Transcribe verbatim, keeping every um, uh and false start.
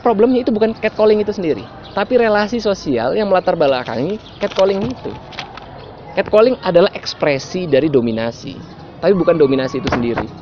Problemnya itu bukan catcalling itu sendiri, tapi relasi sosial yang melatar belakangi catcalling itu. Catcalling adalah ekspresi dari dominasi, tapi bukan dominasi itu sendiri.